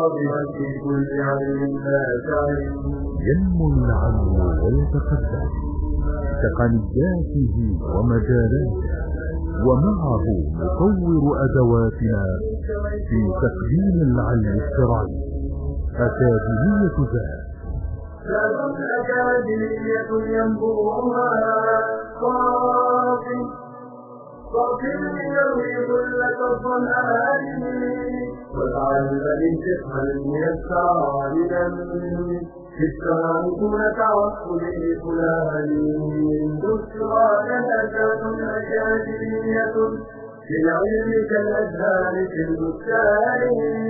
خاضعا في كل علم نافع. ينمو العلم ويتقدم بتقنياته ومجالاته، ومعه نطور أدواتنا في تقديم العلم الشرعي. أكاديمية ذات أكاديمية ينبوعها صافٍ يروي ظلة الظمآن، والعلم للفقه الميسر عالما في السماء دون تعصب لفلان. بشرى لنا ذات أكاديمية في العلم كالأزهار في البستان.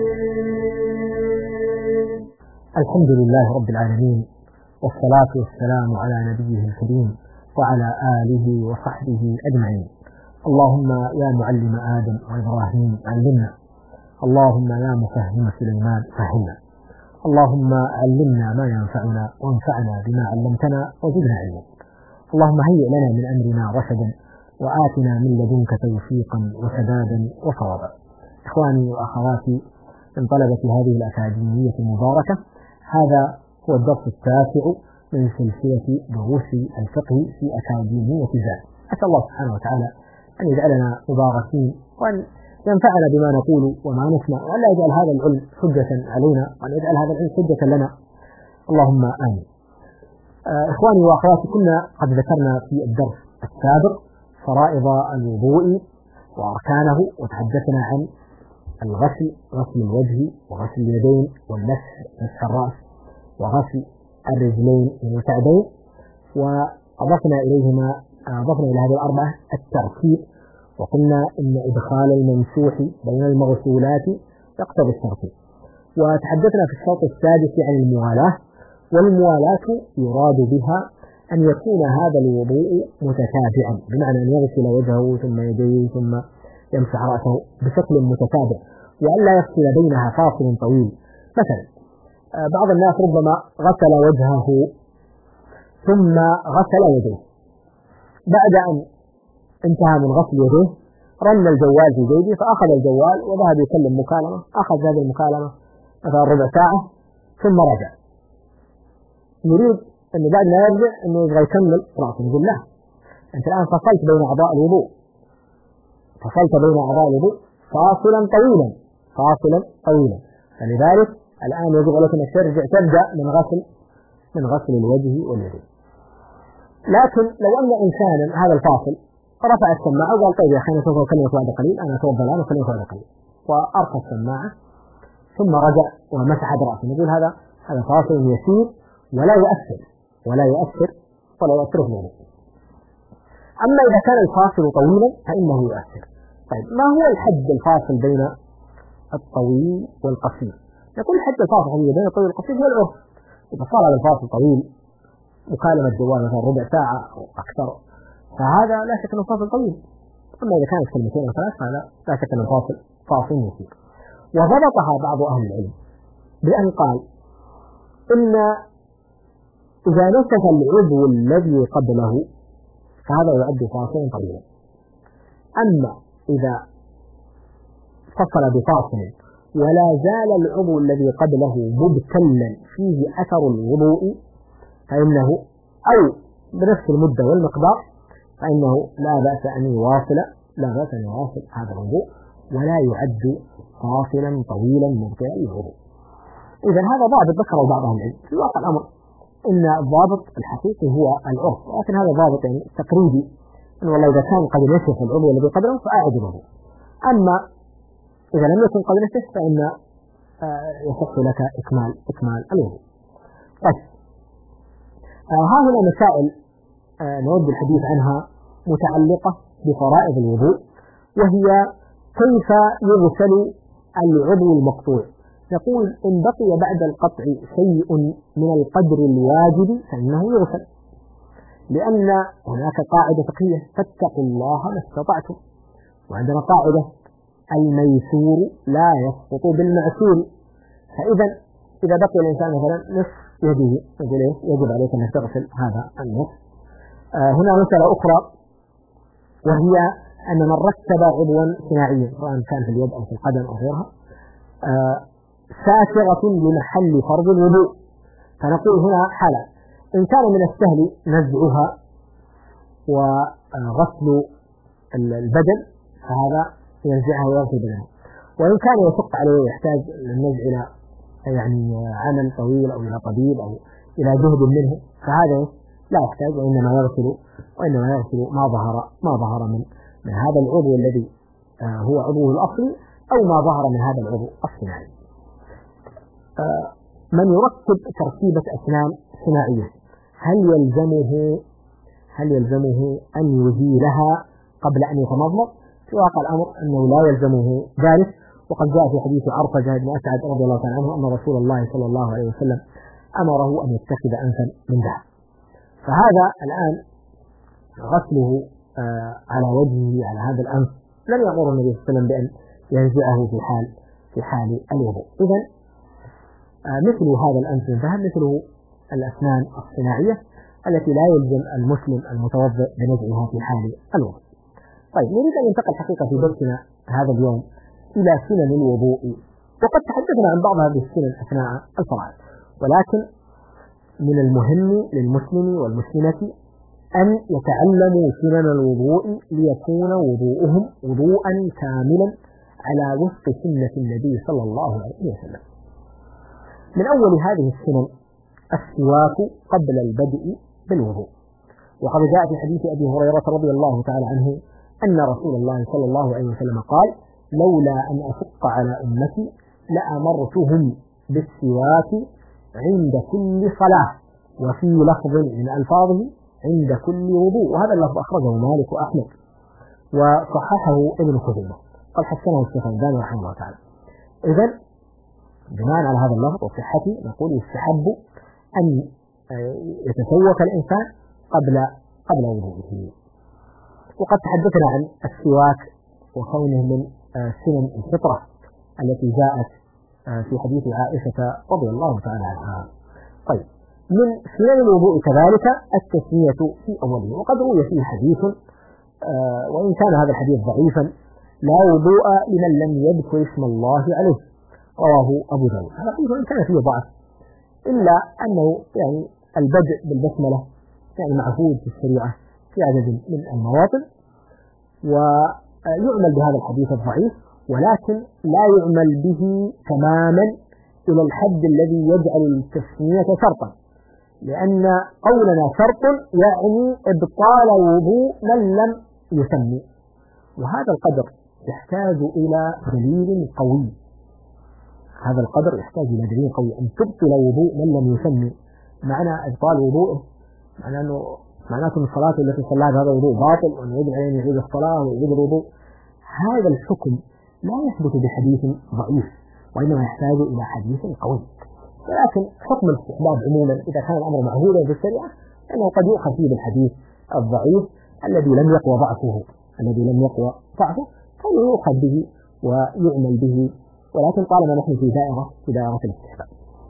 الحمد لله رب العالمين، والصلاة والسلام على نبيه الكريم وعلى آله وصحبه أجمعين. اللهم يا معلم آدم وإبراهيم علمنا، اللهم يا مفهم سليمان فهمنا، اللهم علمنا ما ينفعنا وانفعنا بما علمتنا وزدنا علما. اللهم هيئ لنا من أمرنا رشدا، وآتنا من لدنك توفيقا وسدادا وصوابا. إخواني وأخواتي من طلبة هذه الأكاديمية المباركة، هذا هو الدرس التاسع من سلسلة دروس الفقه في أكاديمية ذات. أسأل الله سبحانه وتعالى أن يجعلنا مباركين، وأن ينفعنا بما نقول وما نسمع، وأن لا يجعل هذا العلم حجة علينا، وأن يجعل هذا العلم حجة لنا، اللهم آمين. إخواني وأخواتي، كنا قد ذكرنا في الدرس السابق فرائض الوضوء وأركانه، وتحدثنا عن الغسل، غسل الوجه وغسل اليدين والمسح، مسح الرأس وغسل الرجلين والكعبين، وأضفنا إلى هذه الأربعة الترتيب، وقلنا إن إدخال الممسوح بين المغسولات يقتضي الترتيب. وتحدثنا في الشوط السادس عن الموالاة، والموالاة يراد بها أن يكون هذا الوضوء متتابعا، بمعنى أن يغسل وجهه ثم يديه ثم يمسح رأسه بشكل متتابع، وأن لا يفصل بينها فاصل طويل. مثلا بعض الناس ربما غسل وجهه ثم غسل يديه، بعد أن انتهى من غسل يديه رن الجوال في جيبه، فأخذ الجوال وذهب يكلم مكالمة، أخذ هذه المكالمة مثلا ربع ساعة ثم رجع، يريد أن بعد ما يرجع أنه يبغى يكمل رأسه. نقول لا، أنت الآن فصلت بين أعضاء الوضوء، فاصلا طويلا، فلذلك الآن يجب عليك أن تبدأ من غسل الوجه واليدين. لكن لو أن إنسانا هذا الفاصل رفع السماعة وقال طيب يا أخي أنا سوف أكلمك بعد قليل، أنا أتوضأ الآن وأكلمك بعد قليل، وأرفع السماعة ثم رجع ومسح رأسه، نقول هذا فاصل يسير ولا يؤثر في ذلك. أما إذا كان الفاصل طويلا فإنه يؤثر. طيب، ما هو الحد الفاصل بين الطويل والقصير؟ نقول الحد الفاصل بين الطويل والقصير هو العرف. إذا صار هذا الفاصل طويل، مكالمة جوال مثلا ربع ساعة أو أكثر، فهذا لا شك أنه فاصل طويل. أما إذا كانت كلمتين أو ثلاث فهذا لا شك أنه فاصل يسير. وضبطها بعض أهل العلم بأن قال إن إذا نسف العضو الذي قبله فهذا يعد فاصلا طويلا. أما إذا فصل بفاصل ولا زال العضو الذي قبله مبتلا فيه أثر الوضوء فإنه أو بنفس المدة والمقدار فإنه لا بأس أن يواصل هذا الوضوء، ولا يعد فاصلا طويلا مبطلا للوضوء. إذا هذا ضابط ذكره بعض أهل العلم. في واقع الأمر إن الضابط الحقيقي هو العرف، لكن هذا ضابط يعني تقريبي، إن والله إذا كان قد نشف العضو الذي قبله فأعد الوضوء، أما إذا لم يكن قد نشف فإن يصح لك إكمال الوضوء. طيب، ها هنا مسائل نود الحديث عنها متعلقة بفرائض الوضوء، وهي كيف يغسل العضو المقطوع. يقول إن بقي بعد القطع شيء من القدر الواجب فإنه يغسل، لأن هناك قاعدة فقهية فاتقوا الله ما استطعتم، وعندنا قاعدة الميسور لا يسقط بالمعسور. فإذا بقي الإنسان مثلا نصف يده يجب عليك أن تغسل هذا النصف. هنا مسألة أخرى، وهي أن من ركب عضوا صناعيا سواء كان في اليد أو في القدم أو غيرها ساترة لمحل فرض الوضوء. فنقول هنا حالة: إن كان من السهل نزعها وغسل البدن فهذا ينزعها ويغسل بدنه، وإن كان يشق عليه يحتاج النزع إلى يعني عمل طويل أو إلى طبيب أو إلى جهد منه فهذا لا يحتاج، وإنما يغسل ما ظهر من هذا العضو الذي هو عضوه الأصلي أو ما ظهر من هذا العضو الصناعي. من يركب تركيبة أسنان صناعية هل يلزمه أن يزيلها قبل أن يتمضمض؟ في واقع الأمر أنه لا يلزمه ذلك، وقد جاء في حديث عرفجة بن أسعد رضي الله تعالى عنه أن رسول الله صلى الله عليه وسلم أمره أن يتخذ أنفا من ذهب. فهذا الآن غسله على وجهه على هذا الأنف لم يأمر النبي صلى الله عليه وسلم بأن ينزعه في حال الوضوء. إذن مثل هذا الأنف من ذهب مثله الأسنان الصناعية التي لا يلزم المسلم المتوضئ بنزعها في حال الوضوء. طيب، نريد أن ننتقل حقيقة في درسنا هذا اليوم إلى سنن الوضوء، وقد تحدثنا عن بعض هذه السنن أثناء الفرائض، ولكن من المهم للمسلم والمسلمة أن يتعلموا سنن الوضوء ليكون وضوءهم وضوءا كاملا على وفق سنة النبي صلى الله عليه وسلم. من أول هذه السنن السواك قبل البدء بالوضوء، وقد جاء في حديث أبي هريرة رضي الله تعالى عنه أن رسول الله صلى الله عليه وسلم قال: لولا أن أشق على أمتي لأمرتهم بالسواك عند كل صلاة، وفي لفظ من ألفاظه عند كل وضوء، وهذا اللفظ أخرجه مالك وأحمد وصححه ابن خزيمة، قد حسنه الشيخ الألباني رحمه الله تعالى. إذن بناء على هذا اللفظ وصحته نقول يستحب أن يتسوك الإنسان قبل وضوءه. وقد تحدثنا عن السواك وكونه من سنن الفطرة التي جاءت في حديث عائشة رضي الله تعالى عنها. طيب، من سنن الوضوء كذلك التسمية في أوله، وقد روي فيه حديث وإن كان هذا الحديث ضعيفا: لا وضوء لمن لم يذكر اسم الله عليه، رواه أبو داود. هذا حديث وإن كان فيه ضعف إلا أنه يعني البدء بالبسملة يعني معهود في الشريعة في عدد من المواطن، ويعمل بهذا الحديث الضعيف، ولكن لا يعمل به تماما إلى الحد الذي يجعل التسمية شرطا، لأن قولنا شرط يعني إبطال وضوء من لم يسمي، وهذا القدر يحتاج إلى دليل قوي. هذا القدر يحتاج إلى دليل قوي أن تبطل وضوء من لم يسمي. معنى إبطال وضوءه معناته أن الصلاة التي صلاها بهذا الوضوء باطل، وأن يجب عليه أن يعيد الصلاة ويعيد الوضوء. هذا الحكم لا يثبت بحديث ضعيف، وإنما يحتاج إلى حديث قوي. ولكن حكم الاستحباب عموما إذا كان الأمر معهودا في الشريعة أنه قد يؤخذ فيه بالحديث الضعيف الذي لم يقوى ضعفه فيؤخذ به ويعمل به، ولكن طالما نحن في دائرة الاستحباب.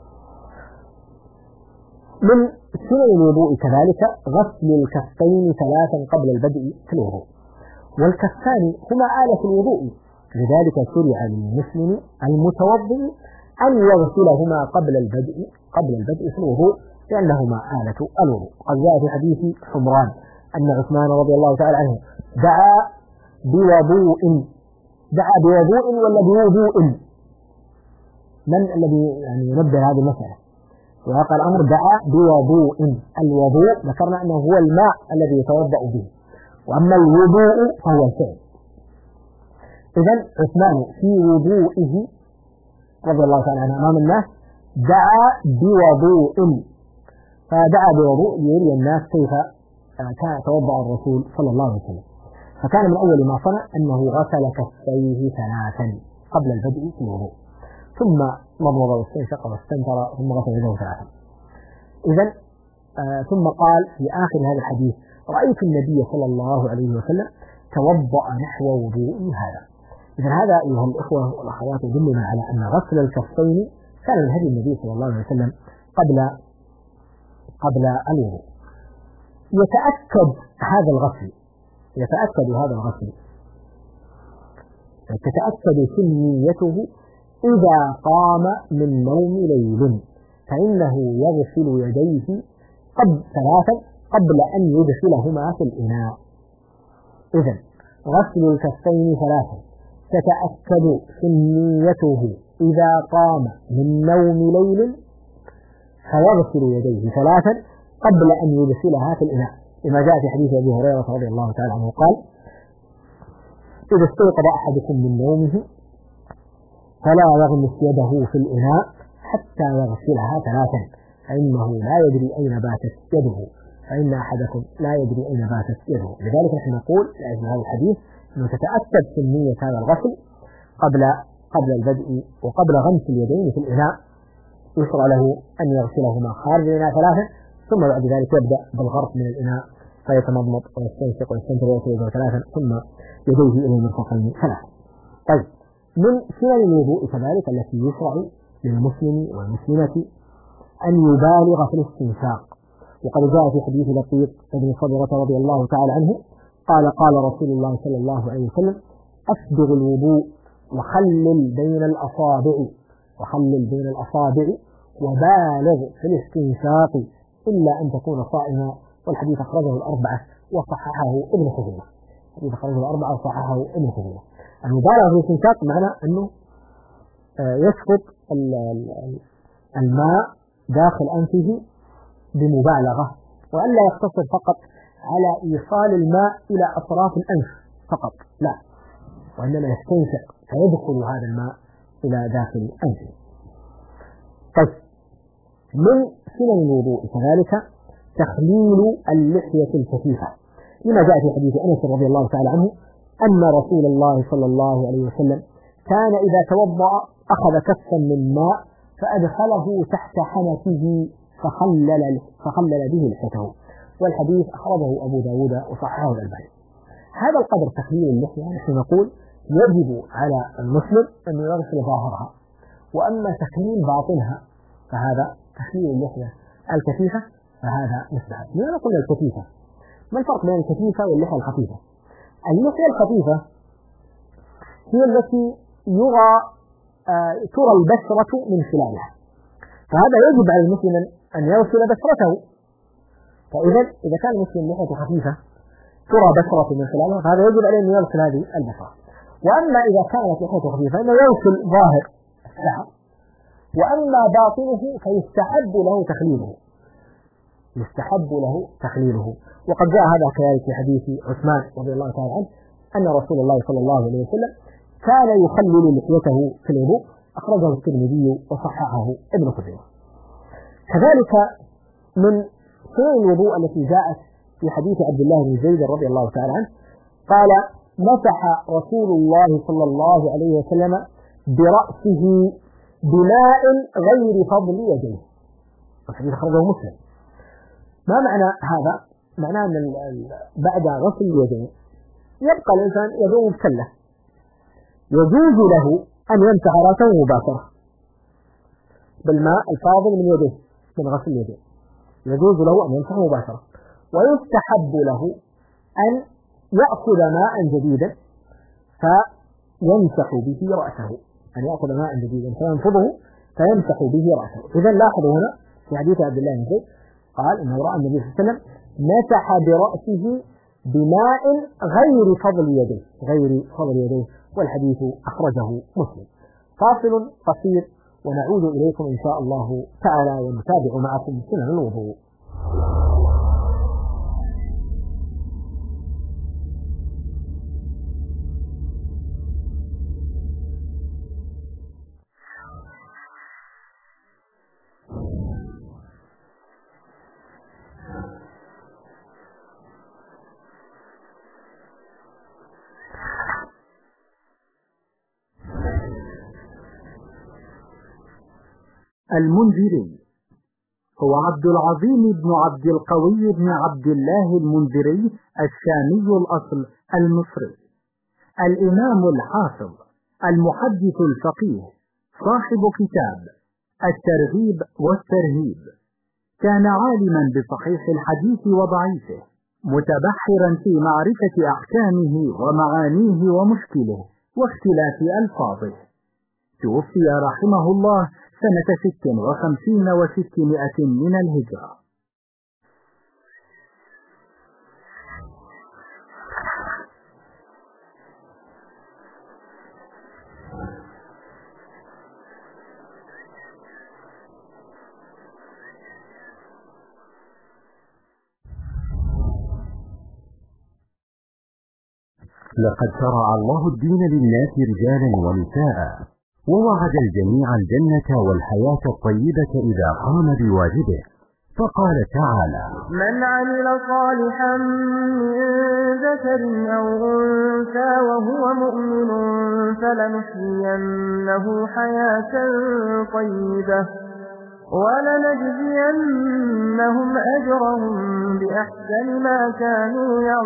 من سنن الوضوء كذلك غسل الكفين 3 قبل البدء في الوضوء، والكفان هما آلة الوضوء، لذلك شرع للمسلم المتوضئ أن يغسلهما قبل البدء في الوضوء لأنهما آلة الوضوء. قد جاء في حديث حمران أن عثمان رضي الله تعالى عنه دعا بوضوء ولا بوضوء؟ من الذي يعني ينبه هذه المسألة؟ وقال الأمر دعا بوضوء. الوضوء ذكرنا أنه هو الماء الذي يتوضأ به، وأما الوضوء فهو الفعل. إذن عثمان في وضوئه رضي الله تعالى عنه أمام الناس دعا بوضوء، فدعا بوضوء ليري الناس كيف كان يتوضأ الرسول صلى الله عليه وسلم. فكان من أول ما صنع أنه غسل كفيه 3 قبل البدء في الوضوء، ثم مضمض واستنشق واستنثر ثم غسل يده 3. إذن ثم قال في آخر هذا الحديث: رأيت النبي صلى الله عليه وسلم توضأ نحو وضوئي هذا. إذن هذا أيها الإخوة والأخوات يدلنا على أن غسل الكفين كان من هدي النبي صلى الله عليه وسلم قبل الوضوء. تتأكد سنيته إذا قام من نوم ليل فإنه يغسل يديه ثلاثا قبل أن يدخلهما في الإناء. إذن غسل الكفين ثلاثا تتأكد سنيته إذا قام من نوم ليل فيغسل يديه ثلاثا قبل أن يدخلها في الإناء، لما جاء في حديث أبي هريرة رضي الله تعالى عنه قال: إذا استيقظ أحدكم من نومه فلا يغمس يده في الإناء حتى يغسلها ثلاثا فإنه لا يدري أين باتت يده، فإن أحدكم لا يدري أين باتت يده. لذلك نحن نقول في هذا الحديث أنه تتأكد سنية هذا الغسل قبل البدء وقبل غمس اليدين في الإناء. يشرع له أن يغسلهما خارج الإناء ثلاثا، ثم بعد ذلك يبدأ بالغرف من الإناء فيتمضمض ويستنشق ويستنثر ويتوضأ ثلاثا ثم يديه إلى المرفقين ثلاثا. طيب، من سنن الوضوء كذلك التي يشرع للمسلم والمسلمة أن يبالغ في الاستنشاق، وقد جاء في حديث لقيط بن صبرة رضي الله تعالى عنه قال: قال رسول الله صلى الله عليه وسلم: أسبغ الوضوء وخلل بين الأصابع وبالغ في الاستنشاق إلا أن تكون صائما. والحديث أخرجه الأربعة وصححه ابن خزيمة. المبالغة في الاستنشاق معنى أنه يسقط الماء داخل أنفه بمبالغة، وألا يقتصر فقط على إيصال الماء إلى أطراف الأنف فقط، لا، وإنما يستنشق فيدخل هذا الماء إلى داخل أنفه. طيب، من سنن الوضوء كذلك تخليل اللحية الكثيفة، لما جاء في حديث أنس رضي الله تعالى عنه أن رسول الله صلى الله عليه وسلم كان إذا توضأ أخذ كفا من ماء فأدخله تحت حنكه فخلل به لحيته، والحديث أخرجه أبو داود وصححه الألباني. هذا القدر تخليل اللحية نحن نقول يجب على المسلم أن يغسل ظاهرها، وأما تخليل باطنها فهذا تخليل اللحية الكثيفة فهذا مستحب. لماذا قلنا الكثيفة؟ ما الفرق بين الكثيفة واللحية الخفيفة؟ اللحية الخفيفة هي التي ترى البشرة من خلالها، فهذا يجب على المسلم أن يغسل بشرته. إذا كان المسلم لحيته خفيفة ترى بشرة من خلالها فهذا يجب عليه أن يغسل هذه البشرة. وأما إذا كانت لحيته خفيفة فإنه يغسل ظاهر الشعر، وأما باطنه فيستحب له تخليله. وقد جاء هذا كذلك في حديث عثمان رضي الله تعالى عنه أن رسول الله صلى الله عليه وسلم كان يخلل لحيته في الوضوء، أخرجه الترمذي وصححه ابن خزيمة. كذلك من سنن الوضوء التي جاءت في حديث عبد الله بن زيد رضي الله تعالى عنه قال: مسح رسول الله صلى الله عليه وسلم برأسه بماء غير فضل يديه، الحديث أخرجه مسلم. ما معنى هذا؟ معناه أن بعد غسل اليدين يبقى الإنسان يده مبتلة، يجوز له أن يمسح رأسه مباشرة بالماء الفاضل من يديه من غسل اليدين، يجوز له أن يمسح مباشرة، ويستحب له أن يأخذ ماء جديدا فيمسح به رأسه، أن يأخذ ماء جديدا فينفضه فيمسح به رأسه. إذا لاحظوا هنا في حديث عبد الله بن زيد قال إنه رأى النبي صلى الله عليه وسلم مسح برأسه بماء غير فضل يديه، والحديث أخرجه مسلم. فاصل قصير ونعود إليكم إن شاء الله تعالى ونتابع معكم سنن الوضوء. المنذري هو عبد العظيم بن عبد القوي بن عبد الله المنذري الشامي الأصل المصري، الإمام الحافظ المحدث الفقيه صاحب كتاب الترغيب والترهيب. كان عالما بصحيح الحديث وضعيفه، متبحرا في معرفة أحكامه ومعانيه ومشكله واختلاف ألفاظه. توفي رحمه الله سنة 56 و600 من الهجرة. لقد شرع الله الدين للناس رجالا ونساء، ووعد الجميع الجنة والحياة الطيبة إذا قام بواجبه، فقال تعالى: من عمل صالحا من ذكر أو أنثى وهو مؤمن فلنحيينه حياة طيبة ولنجزينهم أجرهم بأحسن ما كانوا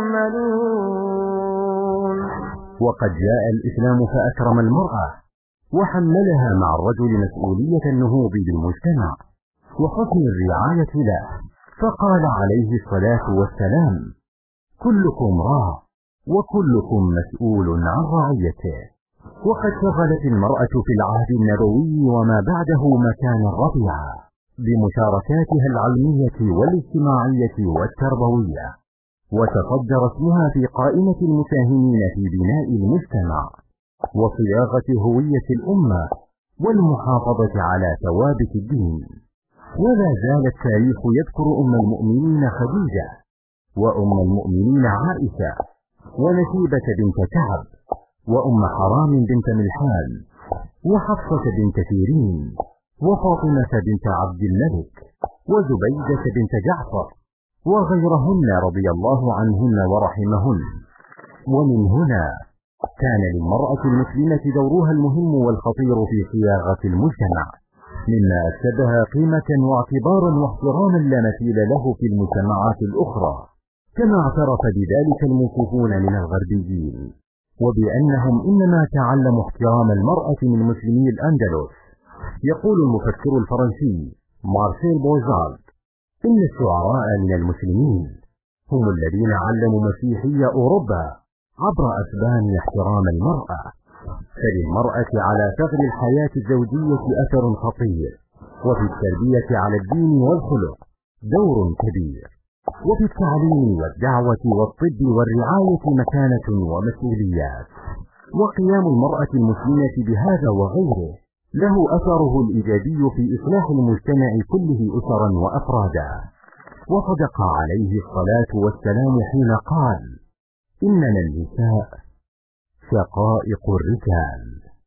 يعملون. وقد جاء الإسلام فأكرم المرأة وحملها مع الرجل مسؤولية النهوض بالمجتمع وحسن الرعاية له، فقال عليه الصلاة والسلام: كلكم راع وكلكم مسؤول عن رعيته. وقد شغلت المرأة في العهد النبوي وما بعده مكانا رفيعا بمشاركاتها العلمية والاجتماعية والتربوية، وتصدر اسمها في قائمة المساهمين في بناء المجتمع وصياغة هوية الأمة والمحافظة على ثوابت الدين. ولا زال التاريخ يذكر أم المؤمنين خديجة، وأم المؤمنين عائشة، ونسيبة بنت كعب، وأم حرام بنت ملحان، وحفصة بنت سيرين، وفاطمة بنت عبد الملك، وزبيدة بنت جعفر، وغيرهن رضي الله عنهن ورحمهن. ومن هنا كان للمرأة المسلمة دورها المهم والخطير في صياغة المجتمع، مما أكسبها قيمة واعتبارا واحتراما لا مثيل له في المجتمعات الأخرى، كما اعترف بذلك الموقوفون من الغربيين، وبأنهم إنما تعلموا احترام المرأة من مسلمي الأندلس. يقول المفكر الفرنسي مارسيل بوزارد: إن الشعراء من المسلمين هم الذين علموا مسيحي أوروبا عبر أسبان احترام المرأة، فللمرأة على ثغر الحياة الزوجية أثر خطير، وفي التربية على الدين والخلق دور كبير، وفي التعليم والدعوة والطب والرعاية مكانة ومسؤوليات. وقيام المرأة المسلمة بهذا وغيره له أثره الإيجابي في إصلاح المجتمع كله أسرا وأفرادا. وصدق عليه الصلاة والسلام حين قال: إنما النساء شقائق الرجال.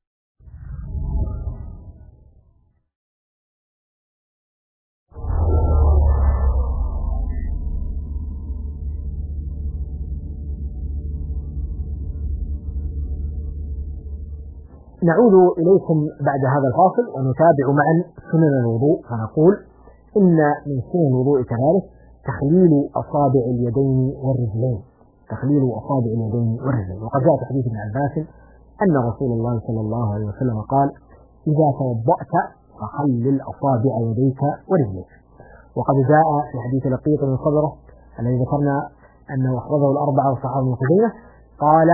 نعود إليكم بعد هذا الفاصل ونتابع معا سنن الوضوء، فنقول إن من سنن الوضوء كذلك تخليل أصابع اليدين والرجلين، تخليل أصابع اليدين والرجلين. وقد جاء في حديث ابن عباس أن رسول الله صلى الله عليه وسلم قال: إذا توضأت فخلل أصابع يديك ورجليك. وقد جاء في حديث لقيط بن صبرة الذي ذكرنا أنه أخرجه الأربعة وصححه ابن خزيمة قال: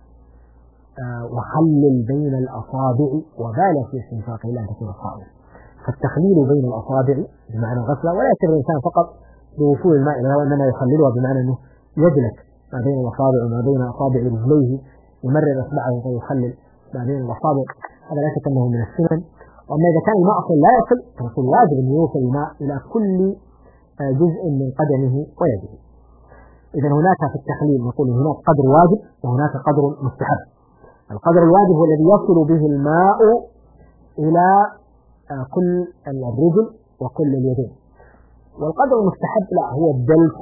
وخلل بين الأصابع وبالغ في استنشاقه لا تكون صائما. فالتخليل بين الأصابع بمعنى غسلها، ولا يكتب الإنسان فقط بوصول الماء إلى، وإنما يخللها بمعنى أنه يدلك ما بين الأصابع وما بين أصابع رجليه، يمرر إصبعه ويخلل ما بين الأصابع. هذا لا شك أنه من السنن. وأما إذا كان الماء أصلا لا يصل فنقول واجب أن يوصل الماء إلى كل جزء من قدمه ويده. إذا هناك في التخليل نقول هناك قدر واجب وهناك قدر مستحب. القدر الواجب هو الذي يصل به الماء إلى كل الرجل وكل اليدين، والقدر المستحب لا هو الدلك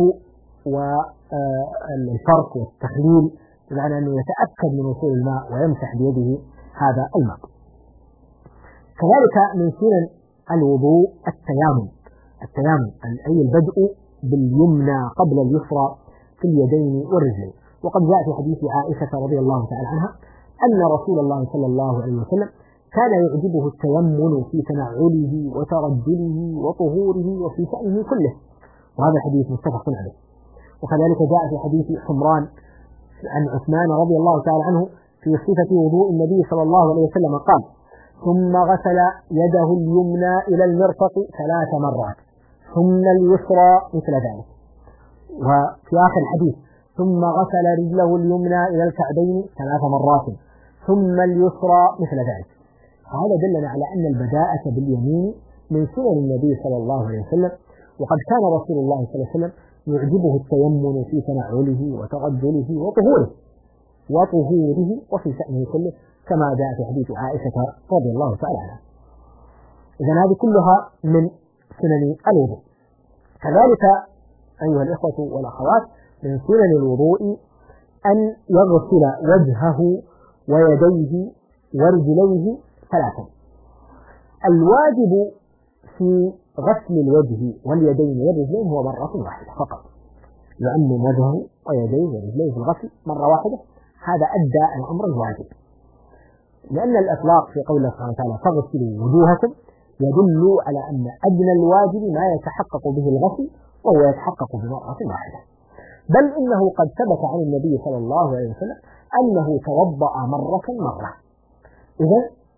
والفرق والتخليل، بمعنى أنه يتأكد من وصول الماء ويمسح بيده هذا الماء. كذلك من سنن الوضوء التيامن أي البدء باليمنى قبل اليسرى في اليدين والرجلين. وقد جاء في حديث عائشة رضي الله تعالى عنها أن رسول الله صلى الله عليه وسلم كان يعجبه التيمن في تنعله وترجله وطهوره وفي شأنه كله، وهذا حديث متفق عليه. وكذلك جاء في حديث حمران عن عثمان رضي الله تعالى عنه في صفة وضوء النبي صلى الله عليه وسلم قال: ثم غسل يده اليمنى إلى المرفق 3 مرات، ثم اليسرى مثل ذلك. وفي آخر الحديث ثم غسل رجله اليمنى إلى الكعبين 3 مرات، ثم اليسرى مثل ذلك. هذا دلنا على أن البداءة باليمين من سنن النبي صلى الله عليه وسلم، وقد كان رسول الله صلى الله عليه وسلم يعجبه التيمم في تنعله وتغجله وطهوره وفي شأنه كله، كما جاء في حديث عائشة رضي الله تعالى عنها. إذن هذه كلها من سنن الوضوء. كذلك أيها الإخوة والأخوات من سنن الوضوء أن يغسل وجهه ويديه ورجليه 3. الواجب في غسل الوجه واليدين والرجلين هو مرة واحدة فقط، يعمم وجهه ويديه ورجليه في الغسل مرة واحدة، هذا أدى الأمر الواجب. لأن الإطلاق في قول الله سبحانه وتعالى فاغسلوا وجوهكم يدل على أن أدنى الواجب ما يتحقق به الغسل، وهو يتحقق بمرة واحدة. بل إنه قد ثبت عن النبي صلى الله عليه وسلم أنه توضأ مرة. إذا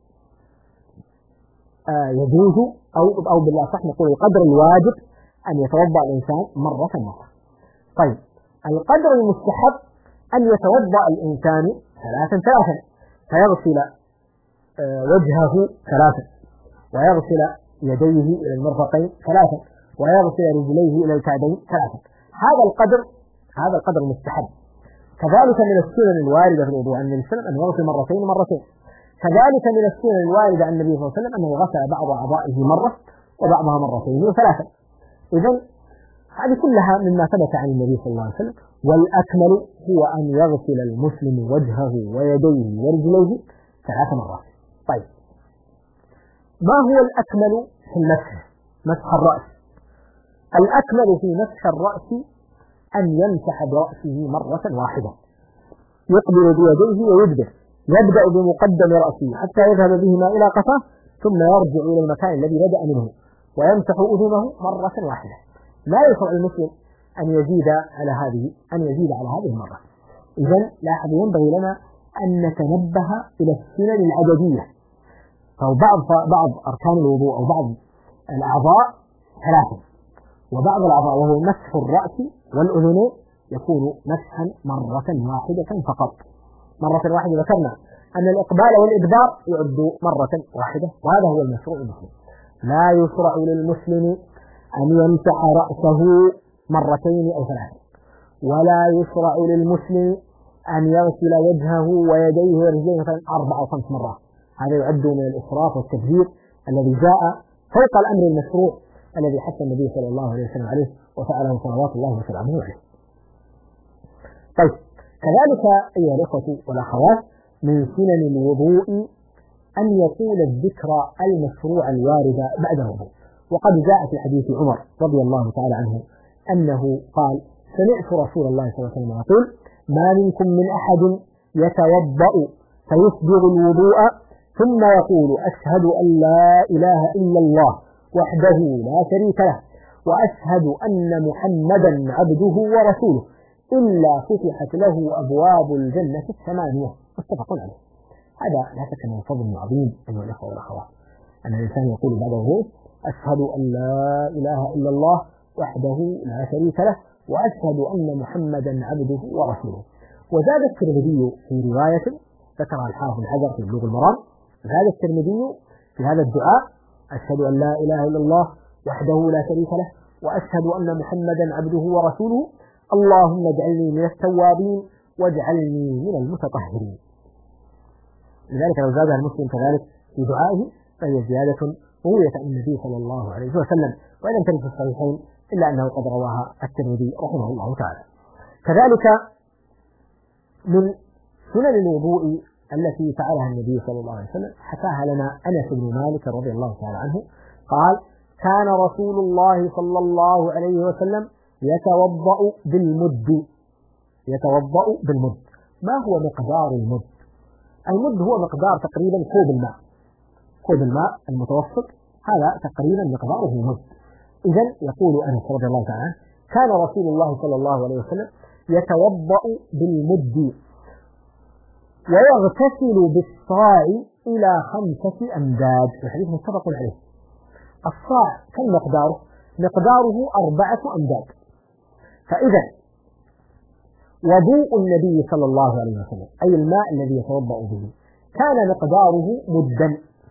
يجوز أو بالأصح نقول القدر الواجب أن يتوضأ الإنسان مرة. طيب القدر المستحب أن يتوضأ الإنسان 3 فيغسل وجهه 3، ويغسل يديه إلى المرفقين 3، ويغسل رجليه إلى الكعبين 3. هذا القدر المستحب. كذلك من السنن الواردة في الوضوء أن الإنسان أن يغسل مرتين. كذلك من السنن الواردة عن النبي صلى الله عليه وسلم أنه غسل بعض أعضائه مرة وبعضها 2 و3. إذن هذه كلها مما ثبت عن النبي صلى الله عليه وسلم. والأكمل هو أن يغسل المسلم وجهه ويديه ورجليه 3 مرات. طيب ما هو الأكمل في مسح الرأس؟ الأكمل في مسح الرأس أن يمسح برأسه مرة واحدة، يقبل بيديه ويدبر، يبدأ بمقدم رأسه حتى يذهب بهما إلى قفاه، ثم يرجع إلى المكان الذي بدأ منه ويمسح أذنه مرة واحدة. لا يشرع المسلم أن يزيد على هذه المرة. إذن لاحظ ينبغي لنا أن نتنبه إلى السنن العددية، أو بعض أركان الوضوء أو بعض الأعضاء 3، وبعض الأعضاء وهو مسح الرأس والأذنين يكون مسحا مرة واحدة فقط. مرة واحدة ذكرنا أن الإقبال والإدبار يعد مرة واحدة، وهذا هو المشروع المسلم. لا يشرع للمسلم أن يمسح رأسه 2 أو 3، ولا يشرع للمسلم أن يغسل وجهه ويديه ورجليه مثلا 4 أو 5 مرات. هذا يعد من الإسراف والتبذير الذي جاء فوق الأمر المشروع الذي حث النبي صلى الله عليه وسلم عليه وفعله صلوات الله وسلامه عليه. طيب كذلك أيها الإخوة والأخوات من سنن الوضوء أن يقول الذكر المشروع الوارد بعد الوضوء. وقد جاء في حديث عمر رضي الله تعالى عنه أنه قال سمعت رسول الله صلى الله عليه وسلم يقول ما منكم من أحد يتوضأ فيسبغ الوضوء ثم يقول أشهد أن لا إله إلا الله وحده لا شريك له وأشهد أن محمدا عبده ورسوله إلا فتحت له أبواب الجنة 8. متفق عليه. هذا لا شك أنه فضل عظيم أيها الأخوة والأخوات، أن الإنسان يقول بعد الوضوء أشهد أن لا إله إلا الله وحده لا شريك له وأشهد أن محمدا عبده ورسوله. وزاد الترمذي في رواية ذكرها الحافظ بن حجر في بلوغ المرام، زاد الترمذي في هذا الدعاء أشهد أن لا إله إلا الله وحده لا شريك له وأشهد أن محمدا عبده ورسوله اللهم اجعلني من التوابين واجعلني من المتطهرين. لذلك لو زادها المسلم كذلك في دعائه فهي زيادة روية عن النبي صلى الله عليه وسلم، وإن لم ترد في الصحيحين إلا أنه قد رواها الترمذي رحمه الله تعالى. كذلك من سنن الوضوء التي فعلها النبي صلى الله عليه وسلم حكاها لنا أنس بن مالك رضي الله تعالى عنه قال كان رسول الله صلى الله عليه وسلم يتوضأ بالمد. ما هو مقدار المد؟ المد هو مقدار تقريبا كوب الماء المتوسط، هذا تقريبا مقداره مد. إذن يقول أنس رضي الله تعالى عنه كان رسول الله صلى الله عليه وسلم يتوضأ بالمد. ويغتسل بالصاع إلى 5 أمداد، الحديث متفق عليه. الصاع كم مقداره؟ مقداره 4 أمداد. فإذا وضوء النبي صلى الله عليه وسلم أي الماء الذي يتوضأ به كان مقداره مدا،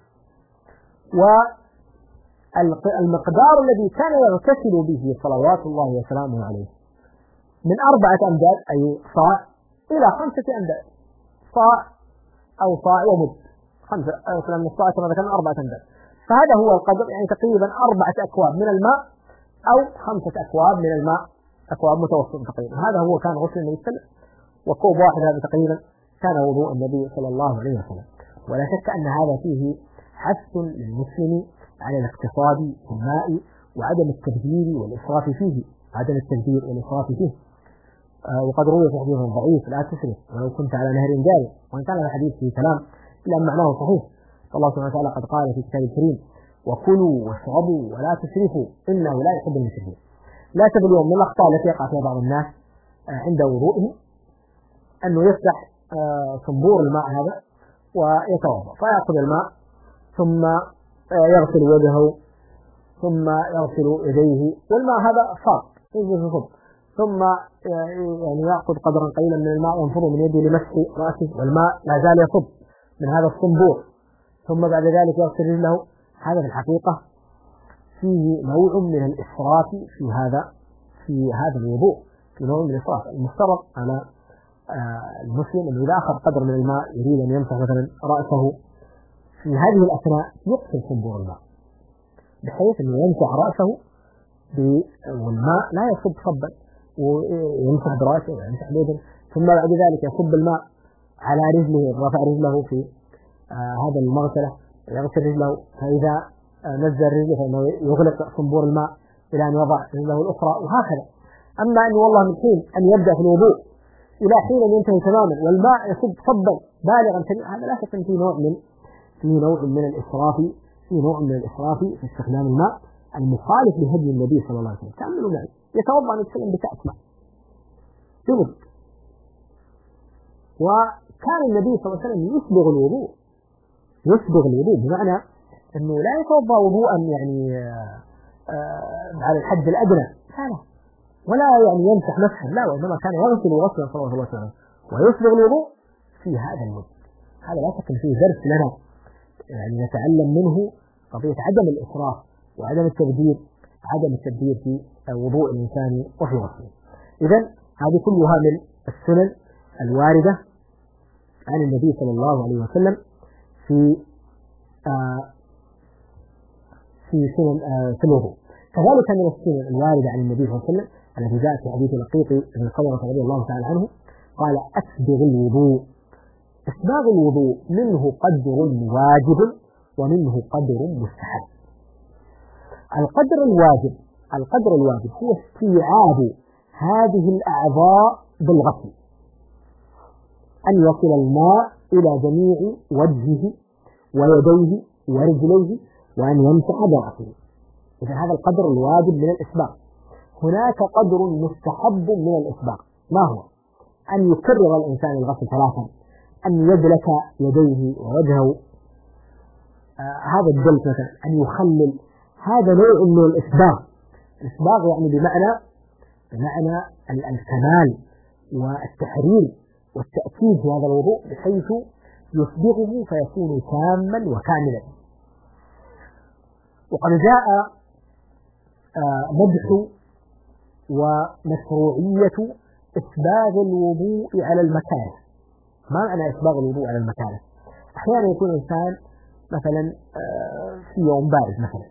والمقدار الذي كان يغتسل به صلوات الله وسلامه عليه من 4 أمداد أي صاع إلى 5 أمداد، صاع أو صاع ومد، 5 من الصاع كما ذكرنا 4 أمداد، فهذا هو القدر، يعني تقريبا 4 أكواب من الماء أو 5 أكواب من الماء، أكواب متوسط تقريبا. هذا هو كان غسل النبي صلى الله عليه وسلم، وكوب واحد هذا تقريبا كان وضوء النبي صلى الله عليه وسلم. ولا شك أن هذا فيه حث للمسلم على الاقتصاد في الماء وعدم التبذير والإسراف فيه، عدم التبذير والإسراف فيه. وقد روي في حديث ضعيف لا تسرف ولو كنت على نهر جاري، وإن كان الحديث فيه كلام إلا أن معناه صحيح. الله سبحانه وتعالى قد قال في كتابه الكريم: وكلوا واشربوا ولا تسرفوا إنه لا يحب المسرفين. لا تبلغوا من الأخطاء التي يقع فيها بعض الناس عند وضوئه أنه يفتح صنبور الماء هذا ويتوضأ، فيأخذ الماء ثم يغسل وجهه ثم يغسل يديه، والماء هذا صاب ينزل في الصب، ثم يعني يأخذ قدرا قليلا من الماء ينفضه من يده لمسح رأسه والماء لا زال يصب من هذا الصنبور، ثم بعد ذلك يغسل رجله. هذا في الحقيقة فيه نوع من الإسراف في هذا الوضوء، في نوع من الإسراف. المفترض على المسلم أنه إذا أخذ قدر من الماء يريد أن يمسح مثلا رأسه، في هذه الأثناء يقفل صنبور الماء بحيث أنه يمسح رأسه والماء لا يصب صبا ويمسح برأسه ويمسح بيده، ثم بعد ذلك يصب الماء على رجله، رفع رجله في هذا المغسلة يغسل رجله، فإذا نزل رجله فإنه يغلق صنبور الماء إلى أن يضع رجله الأخرى، وهكذا. أما أن والله من حين أن يبدأ في الوضوء إلى حين ينتهي تماما والماء يصب صبا بالغا، هذا لا شك أن فيه نوع من الإسراف في استخدام الماء المخالف لهدي النبي صلى الله عليه وسلم. تأملوا معي، يتوضأ نتكلم بكأس ماء جنب، وكان النبي صلى الله عليه وسلم يسبغ الوضوء بمعنى أنه لا يتوضأ وضوءا يعني على الحد الأدنى، ولا يعني يمسح مسحا، لا، وإنما كان يغسل غسلا صلى الله عليه وسلم ويسبغ الوضوء في هذا المد. هذا لا شك فيه درس لنا يعني نتعلم منه قضية عدم الإسراف وعدم التبذير في وضوء الإنسان وفي غسله. إذن هذه كلها من السنن الواردة عن النبي صلى الله عليه وسلم في سنن في الوضوء. كذلك من السنن الواردة عن النبي صلى الله عليه وسلم التي جاءت في حديث لقيط بن صبرة رضي الله تعالى عنه قال: أسبغ الوضوء. إسباغ الوضوء منه قدر واجب ومنه قدر مستحب. القدر الواجب هو استيعاب هذه الأعضاء بالغسل، أن يصل الماء إلى جميع وجهه ويديه ورجليه وأن يمسح برأسه. إذا هذا القدر الواجب من الإسباغ. هناك قدر مستحب من الإسباغ، ما هو؟ أن يكرر الإنسان الغسل 3، أن يدلك يديه ووجهه، هذا الدلك مثلا، أن يخلل، هذا نوع من الإسباغ. الإسباغ يعني بمعنى الكمال والتحرير والتأكيد في هذا الوضوء بحيث يسبغه فيكون تاما وكاملا. وقد جاء مدح ومشروعية إسباغ الوضوء على المكاره. ما معنى إسباغ الوضوء على المكاره؟ أحيانا يكون الإنسان مثلا في يوم بارد مثلا،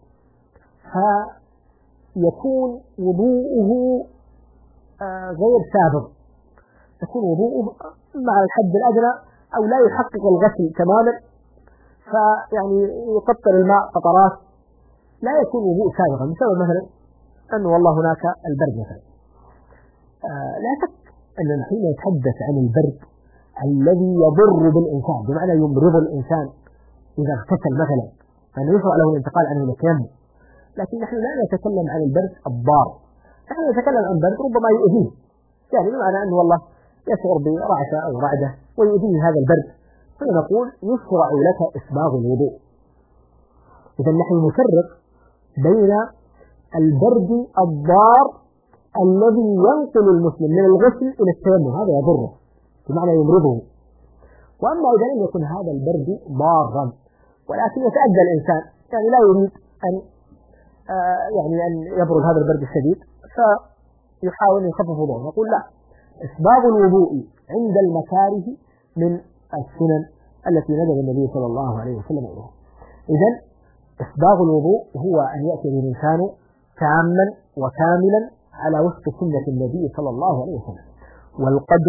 فيكون وضوءه غير سابغ، يكون وضوءه مع الحد الأدنى أو لا يحقق الغسل تماما، فيعني يقطر الماء قطرات، لا يكون وضوء سابغا بسبب مثلا أنه والله هناك البرد مثلا. لا شك أننا حين نتحدث عن البرد الذي يضر بالإنسان بمعنى يمرض الإنسان إذا اغتسل مثلا فإنه يشرع له الانتقال عنه للتيمم، لكن نحن لا نتكلم عن البرد الضار، نحن نتكلم عن برد ربما يؤذيه، يعني بمعنى أنه والله يشعر برعشة أو رعدة ويؤذيه هذا البرد، فنقول يشرع لك إسباغ الوضوء. إذا نحن نفرق بين البرد الضار الذي ينقل المسلم من الغسل إلى التيمم، هذا يضره بمعنى يمرضه، وأما إذا لم يكن هذا البرد ضارا ولكن يتأذى الإنسان، يعني لا يريد أن أن يبرد هذا البرد الشديد فيحاول أن يخفف وضوءه، نقول لا، إسباغ الوضوء عند المكاره من السنن التي ندب النبي صلى الله عليه وسلم إليها. إذن إسباغ الوضوء هو أن يأتي الإنسان تاما وكاملا على وفق سنة النبي صلى الله عليه وسلم. والقدر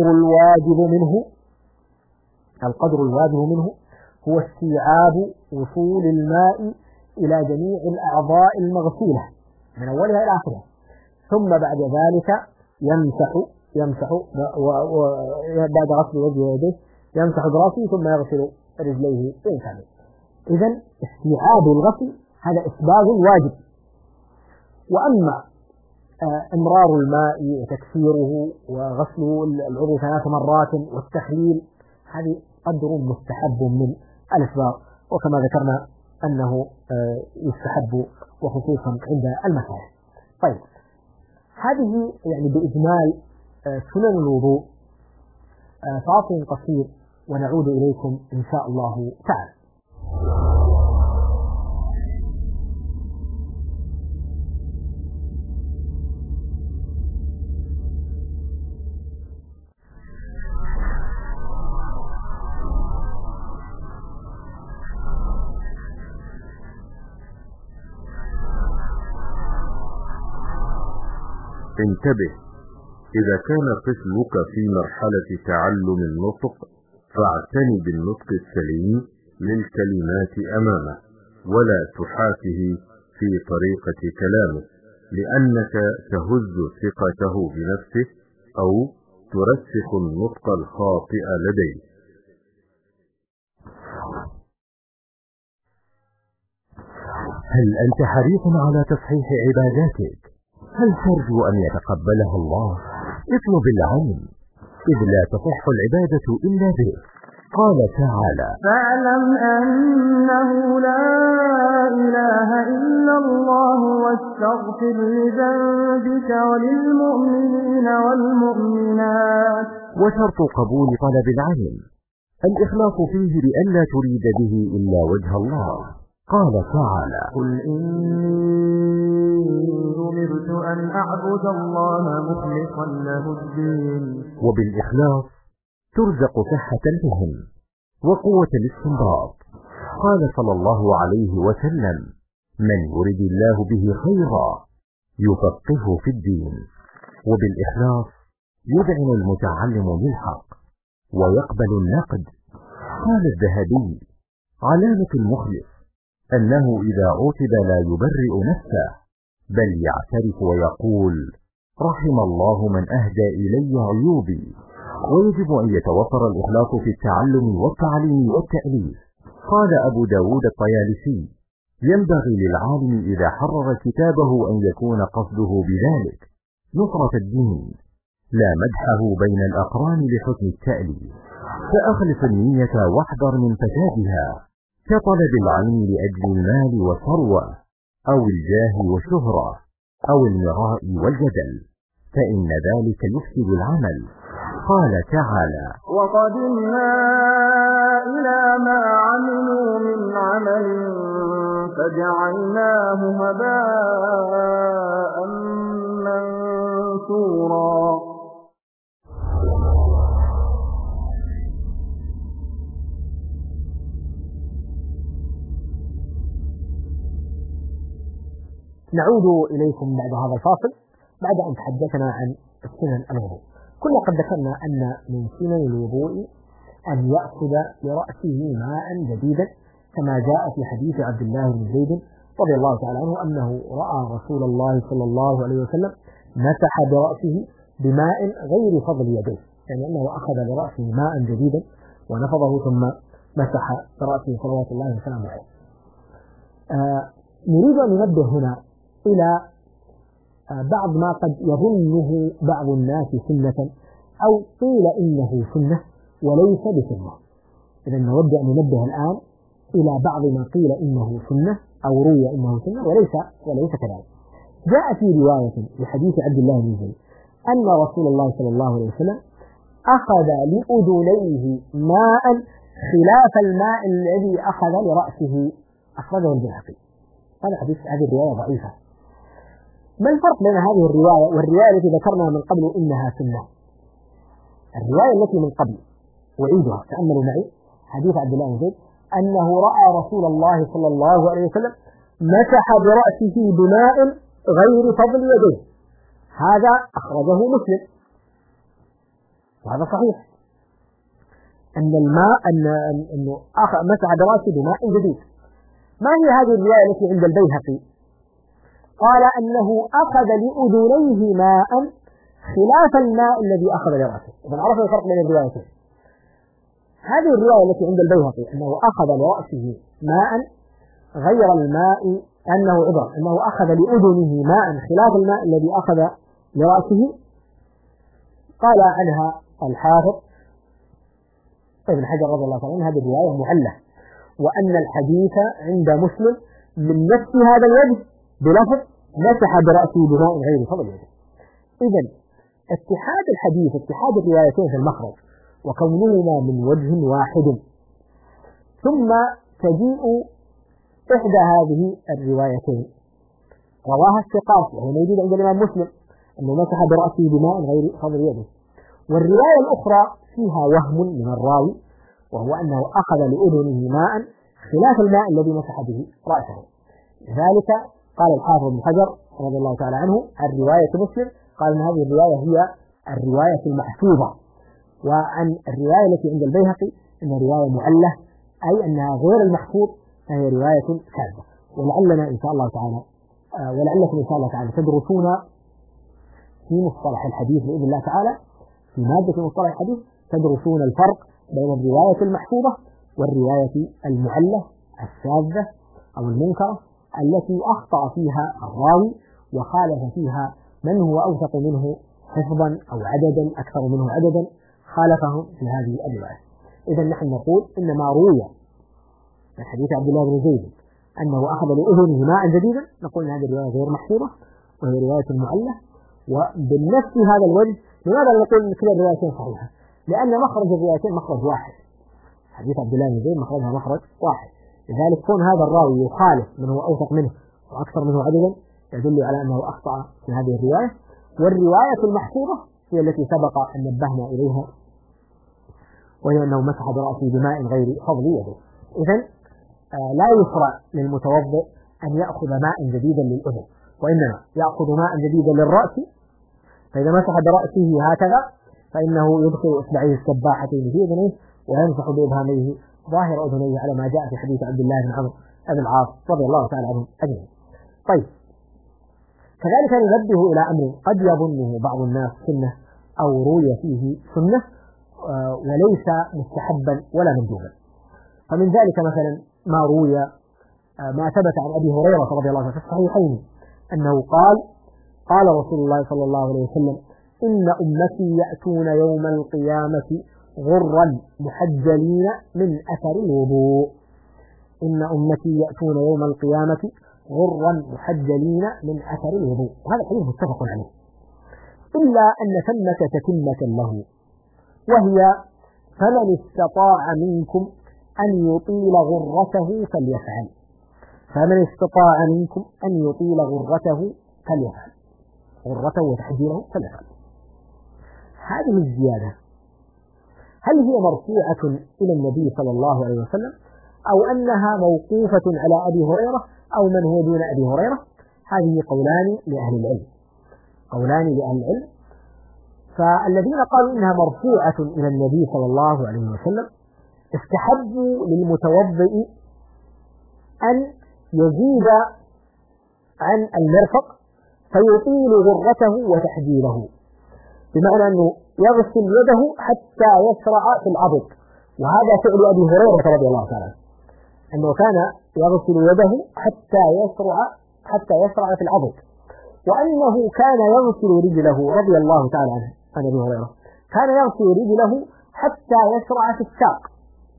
الواجب منه هو استيعاب وصول الماء إلى جميع الأعضاء المغسولة من أولها إلى آخرها، ثم بعد ذلك يمسح بعد غسل وجهه ويديه يمسح براسه ثم يغسل رجليه إنسانه. إذن استيعاب الغسل هذا إسباغ واجب. وأما إمرار الماء وتكسيره وغسله العضو 3 مرات والتخليل هذه قدر مستحب من الإسباغ، وكما ذكرنا أنه يستحب وخصوصا عند المكاره. طيب، هذه بإجمال سنن الوضوء. فاصل قصير ونعود إليكم إن شاء الله تعالى. انتبه، إذا كان طفلك في مرحلة تعلم النطق فاعتني بالنطق السليم للكلمات أمامه، ولا تحاكه في طريقة كلامه، لأنك تهز ثقته بنفسه أو ترسخ النطق الخاطئ لديه. هل أنت حريص على تصحيح عباداتك؟ هل ترجو أن يتقبلها الله؟ اطلب العلم، إذ لا تصح العبادة إلا به. قال تعالى: فاعلم أنه لا إله إلا الله واستغفر لذنبك وللمؤمنين والمؤمنات. وشرط قبول طلب العلم الإخلاص فيه بأن لا تريد به إلا وجه الله. قال تعالى: قل إني أمرت أن أعبد الله مخلصا له الدين. وبالإخلاص ترزق صحة الفهم وقوة الاستنباط. قال صلى الله عليه وسلم: من يرد الله به خيرا يفقهه في الدين. وبالإخلاص يذعن المتعلم للحق ويقبل النقد. قال الذهبي: علامة المخلص أنه إذا عوتب لا يبرئ نفسه، بل يعترف ويقول: رحم الله من أهدى إلي عيوبي. ويجب أن يتوفر الإخلاص في التعلم والتعليم والتأليف. قال أبو داود الطيالسي: ينبغي للعالم إذا حرر كتابه أن يكون قصده بذلك نصرة الدين، لا مدحه بين الأقران لحسن التأليف. فأخلص النية واحذر من فسادها، كطلب العلم لأجل المال والثروة أو الجاه والشهرة أو المراء والجدل، فإن ذلك يفسد العمل. قال تعالى: وقدمنا إلى ما عملوا من عمل فجعلناه هباء منثورا. نعود إليكم بعد هذا الفاصل بعد أن تحدثنا عن سنن الوضوء. كنا قد ذكرنا أن من سنن الوضوء أن يأخذ لرأسه ماء جديدا، كما جاء في حديث عبد الله بن زيد رضي الله تعالى عنه أنه رأى رسول الله صلى الله عليه وسلم مسح برأسه بماء غير فضل يديه، يعني أنه أخذ برأسه ماء جديدا ونفضه ثم مسح برأسه صلوات الله وسلامه عليه. نريد أن ننبه هنا إلى بعض ما قد يظنه بعض الناس سنة، أو قيل إنه سنة وليس بسنة. إذا نود أن ننبه الآن إلى بعض ما قيل إنه سنة أو روي إنه سنة وليس كذلك. جاء في رواية لحديث عبد الله بن زيد أن رسول الله صلى الله عليه وسلم أخذ لأذنيه ماء خلاف الماء الذي أخذ لرأسه، أخرجه البيهقي. هذه الرواية ضعيفة. ما الفرق بين هذه الرواية والرواية التي ذكرنا من قبل إنها سنة؟ الرواية التي من قبل أعيدها، تأملوا معي، حديث عبد الله بن زيد أنه رأى رسول الله صلى الله عليه وسلم مسح برأسه بماء غير فضل يديه، هذا أخرجه مسلم وهذا صحيح، أن الماء أنه مسح برأسه بماء جديد. ما هي هذه الرواية التي عند البيهقي؟ قال أنه أخذ لأذنيه ماء خلاف الماء الذي أخذ لرأسه. إذا عرفنا الفرق بين الروايتين. هذه الرواية التي عند البيهقي أنه أخذ لرأسه ماء غير الماء، أنه أخذ لأذنه ماء خلاف الماء الذي أخذ لرأسه، قال عنها الحافظ ابن حجر رضي الله عنه هذه الرواية معلة، وأن الحديث عند مسلم من نفس هذا الوجه بلفظ مسح برأسه بماء غير فضل يده. إذا اتحاد الروايتين في المخرج وكونهما من وجه واحد، ثم تجيء إحدى هذه الروايتين رواها الثقات وهو موجود عند الإمام مسلم أنه مسح برأسه بماء غير فضل يده، والرواية الأخرى فيها وهم من الراوي وهو أنه أخذ لأذنه ماء خلاف الماء الذي مسح به رأسه. لذلك قال الحافظ ابن حجر رضي الله تعالى عنه عن رواية مسلم قال أن هذه الرواية هي الرواية المحفوظة، وعن الرواية التي عند البيهقي أن رواية معلة أي أنها غير المحفوظ فهي رواية كاذبة. ولعلكم إن شاء الله تعالى تدرسون في مصطلح الحديث بإذن الله تعالى، في مادة مصطلح الحديث تدرسون الفرق بين الرواية المحفوظة والرواية المعلة الشاذة أو المنكرة التي أخطأ فيها الراوي وخالف فيها من هو أوثق منه حفظا أو عددا أكثر منه عددا خالفهم في هذه الرواية. إذا نحن نقول إن ما روي من حديث عبد الله بن زيد أنه أخذ لأذنه ماء جديدا نقول إن هذه الرواية غير محفوظة وهي رواية معلة. وبالنفس هذا الوجه لماذا نقول إن كلا الروايتين صحيحة؟ لأن مخرج الروايتين مخرج واحد، حديث عبد الله بن زيد مخرجها مخرج واحد، لذلك كون هذا الراوي يخالف من هو أوثق منه وأكثر منه عددا يدل على أنه أخطأ في هذه الرواية. والرواية المحفوظة هي التي سبق أن نبهنا إليها وهي أنه مسح برأسه بماء غير فضل يده. إذن لا يشرع للمتوضئ أن يأخذ ماء جديدا للأذن، وإنما يأخذ ماء جديدا للرأس، فإذا مسح برأسه هكذا فإنه يدخل إصبعيه السباحتين في أذنيه ويمسح بإبهاميه ظاهر أذنيه على ما جاء في حديث عبد الله بن عمرو بن العاص رضي الله تعالى عنهم أجمعين. طيب، كذلك ننبه إلى أمر قد يظنه بعض الناس سنة أو روي فيه سنة وليس مستحبا ولا مندوبا. فمن ذلك مثلا ما روي ما ثبت عن أبي هريرة رضي الله عنه في الصحيحين أنه قال رسول الله صلى الله عليه وسلم إن أمتي يأتون يوم القيامة غرا محجلين من أثر الوضوء. إن أمتي يأتون يوم القيامة غرا محجلين من أثر الوضوء. وهذا حديث متفق عليه، إلا أن ثمة تتمة له وهي فمن استطاع منكم أن يطيل غرته فليفعل. فمن استطاع منكم أن يطيل غرته فليفعل، غرته وتحجيله فليفعل. هذه الزيادة هل هي مرفوعة إلى النبي صلى الله عليه وسلم أو أنها موقوفة على أبي هريرة أو من هو دون أبي هريرة؟ هذه قولان لأهل العلم. فالذين قالوا إنها مرفوعة إلى النبي صلى الله عليه وسلم استحبوا للمتوضئ أن يزيد عن المرفق فيطيل غرته وتحجيله، بمعنى أنه يغسل يده حتى يسرع في العضد، وهذا فعل أبي هريرة رضي الله تعالى أنه كان يغسل يده حتى يسرع في العضد، وأنه كان يغسل رجله رضي الله تعالى عنه عن أبي هريرة كان يغسل رجله حتى يشرع في الساق،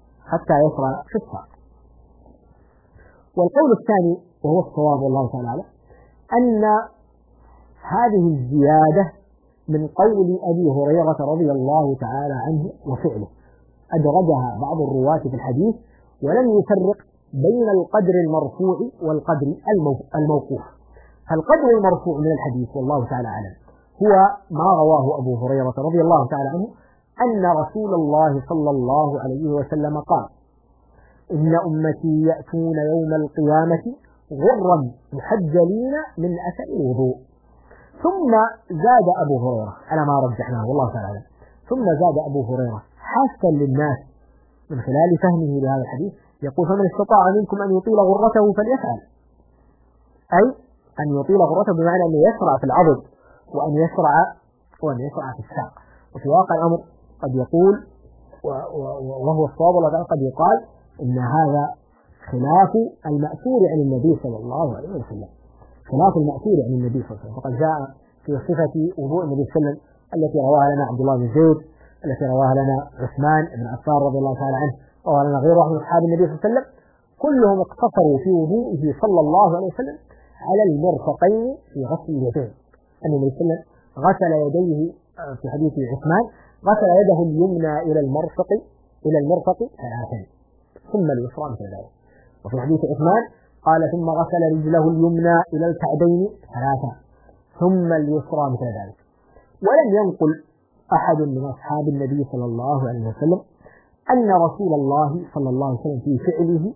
والقول الثاني وهو الصواب والله تعالى أعلم أن هذه الزيادة من قول أبي هريرة رضي الله تعالى عنه وفعله، أدرجها بعض الرواة في الحديث ولم يفرق بين القدر المرفوع والقدر الموقوف. فالقدر المرفوع من الحديث والله تعالى أعلم هو ما رواه أبو هريرة رضي الله تعالى عنه أن رسول الله صلى الله عليه وسلم قال: إن أمتي يأتون يوم القيامة غرا محجلين من أثر الوضوء. ثم زاد أبو هريرة على ما رجحناه والله تعالى أعلم، ثم زاد أبو هريرة حثا للناس من خلال فهمه لهذا الحديث يقول: فمن استطاع منكم أن يطيل غرته فليفعل، أي أن يطيل غرته بمعنى أن يشرع في العضد وأن يشرع في الساق. وفي واقع الأمر قد يقول وهو الصواب والله تعالى قد يقال إن هذا خلاف المأثور عن النبي صلى الله عليه وسلم، خلاف المأثور عن النبي صلى الله عليه وسلم. فقد جاء في صفة وضوء النبي صلى الله عليه وسلم التي رواها لنا عبد الله بن زيد، التي رواها لنا عثمان بن عفان رضي الله تعالى عنه، رواها لنا غيره من أصحاب النبي صلى الله عليه وسلم، كلهم اقتصروا في وضوئه صلى الله عليه وسلم على المرفقين في غسل اليدين. أن النبي صلى الله عليه وسلم غسل يديه في حديث عثمان غسل يده اليمنى إلى المرفق ثلاثا ثم اليسرى مثل ذلك. وفي حديث عثمان قال: ثم غسل رجله اليمنى إلى الكعبين ثلاثا ثم اليسرى مثل ذلك. ولم ينقل أحد من أصحاب النبي صلى الله عليه وسلم أن رسول الله صلى الله عليه وسلم في فعله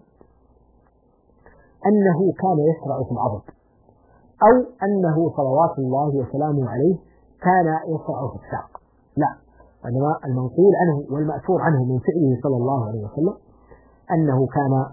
أنه كان يشرع في العضد، أو أنه صلوات الله وسلامه عليه كان يشرع في الساق، لا، وإنما المنقول عنه والمأثور عنه من فعله صلى الله عليه وسلم أنه كان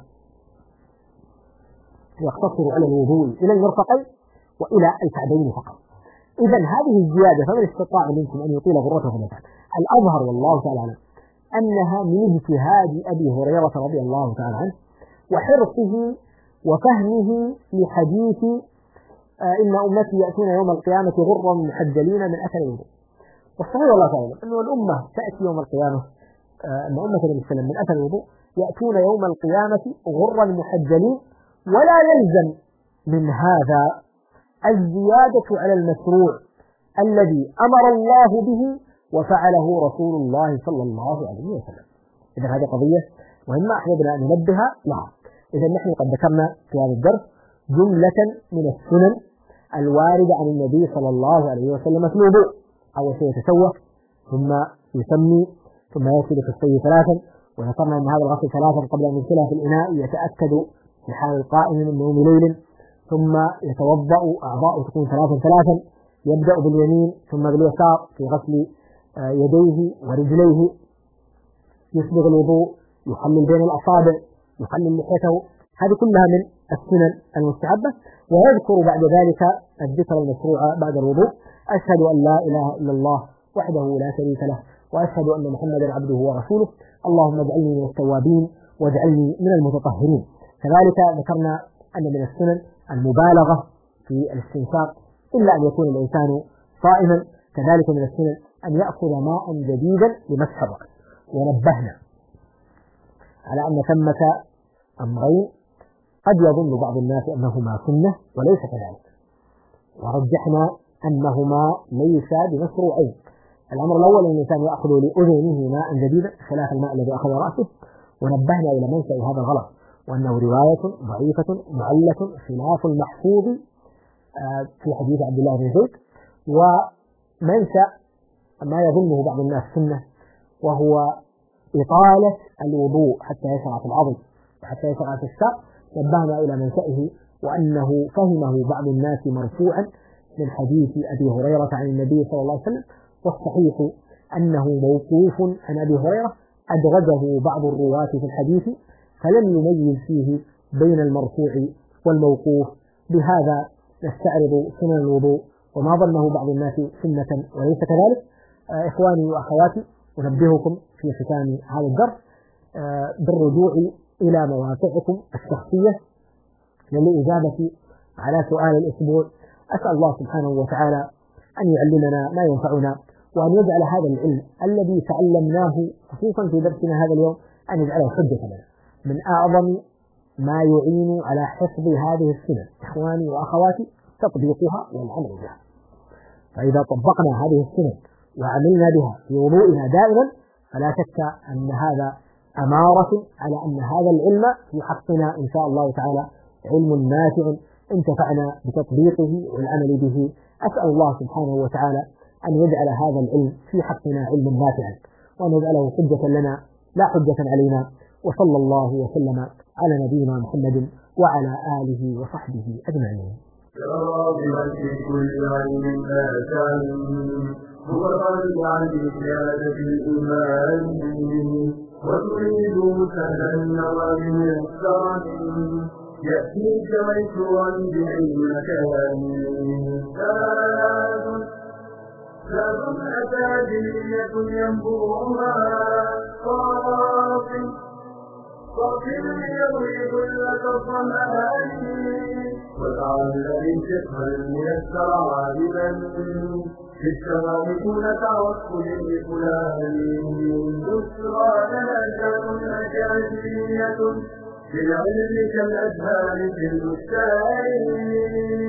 يقتصر على الوضوء إلى المرفقين وإلى الكعبين فقط. إذا هذه الزيادة فمن استطاع منكم أن يطيل غرته فليفعل، الأظهر والله تعالى عنه أنها من اجتهاد أبي هريرة رضي الله تعالى عنه وحرصه وفهمه لحديث إن أمتي يأتون يوم القيامة غرا محجلين من أثر الوضوء. والصحيح والله تعالى أن الأمة تأتي يوم القيامة، أن أمة النبي صلى الله عليه وسلم من أثر الوضوء يأتون يوم القيامة غرا محجلين، ولا يلزم من هذا الزيادة على المشروع الذي أمر الله به وفعله رسول الله صلى الله عليه وسلم. إذا هذه قضية مهمة أحببنا أن ننبه لها. إذا نحن قد ذكرنا في هذا الدرس جملة من السنن الواردة عن النبي صلى الله عليه وسلم في الوضوء. أول شيء يتسوق، ثم يسمي، ثم يغسل كفيه ثلاثا، وذكرنا أن هذا الغسل ثلاثا قبل أن يدخلها في الإناء يتأكد في حال القائم من نوم ليل، ثم يتوضأ أعضاء تكون ثلاثا، يبدأ باليمين ثم باليسار في غسل يديه ورجليه، يسبغ الوضوء، يخلل بين الأصابع، يخلل لحيته، هذه كلها من السنن المستحبة. ويذكر بعد ذلك الذكر المشروع بعد الوضوء: أشهد أن لا إله إلا الله وحده لا شريك له، وأشهد أن محمدا عبده ورسوله، اللهم اجعلني من التوابين واجعلني من المتطهرين. كذلك ذكرنا أن من السنن المبالغة في الاستنشاق إلا أن يكون الإنسان صائما. كذلك من السنن أن يأخذ ماء جديدا لمسح الرأس. ونبهنا على أن ثمة أمرين قد يظن بعض الناس أنهما سنة وليس كذلك، ورجحنا أنهما ليس بمشروعين. الأمر الأول أن الإنسان يأخذ لأذنه ماء جديدا خلاف الماء الذي أخذ رأسه، ونبهنا إلى منشأ هذا الغلط، وأنه رواية ضعيفة معلة خلاف المحفوظ في حديث عبد الله بن زيد، ومنشأ ما يظنه بعض الناس سنة، وهو إطالة الوضوء حتى يشرع في العضد وحتى يشرع في الساق. نبهنا إلى منشأه وأنه فهمه بعض الناس مرفوعا من حديث أبي هريرة عن النبي صلى الله عليه وسلم، والصحيح أنه موقوف عن أبي هريرة أدرجه بعض الرواة في الحديث فلم يميز فيه بين المرفوع والموقوف. بهذا نستعرض سنن الوضوء وما ظنه بعض الناس سنة وليس كذلك. إخواني وأخواتي، أنبهكم في ختام هذا الدرس بالرجوع إلى مواقعكم الشخصية للإجابة على سؤال الأسبوع. أسأل الله سبحانه وتعالى أن يعلمنا ما ينفعنا وأن يجعل هذا العلم الذي تعلمناه خصوصا في درسنا هذا اليوم أن يجعله حجة لنا. من أعظم ما يعين على حفظ هذه السنن إخواني وأخواتي تطبيقها والعمل بها. فإذا طبقنا هذه السنن وعملنا بها في وضوئنا دائما فلا شك أن هذا أمارة على أن هذا العلم في حقنا إن شاء الله تعالى علم نافع انتفعنا بتطبيقه والعمل به. أسأل الله سبحانه وتعالى أن يجعل هذا العلم في حقنا علما نافعا وأن يجعله حجة لنا لا حجة علينا. وصلى الله وسلم على نبينا محمد وعلى آله وصحبه أجمعين. في كل علم آتان هو الرد عن زيادة الإيمان وتريد سهلا النوى ميسرا يأتيك ميسورا بعلم كلام ثلاث أكاديمية ينبوعها صافٍ يروي كل الظمآن وتعلم الفقه الميسر عالما في الشباب دون توكل لفلان بشرى لنا شان أكاديمية بالعلم كالأزهار في البستان.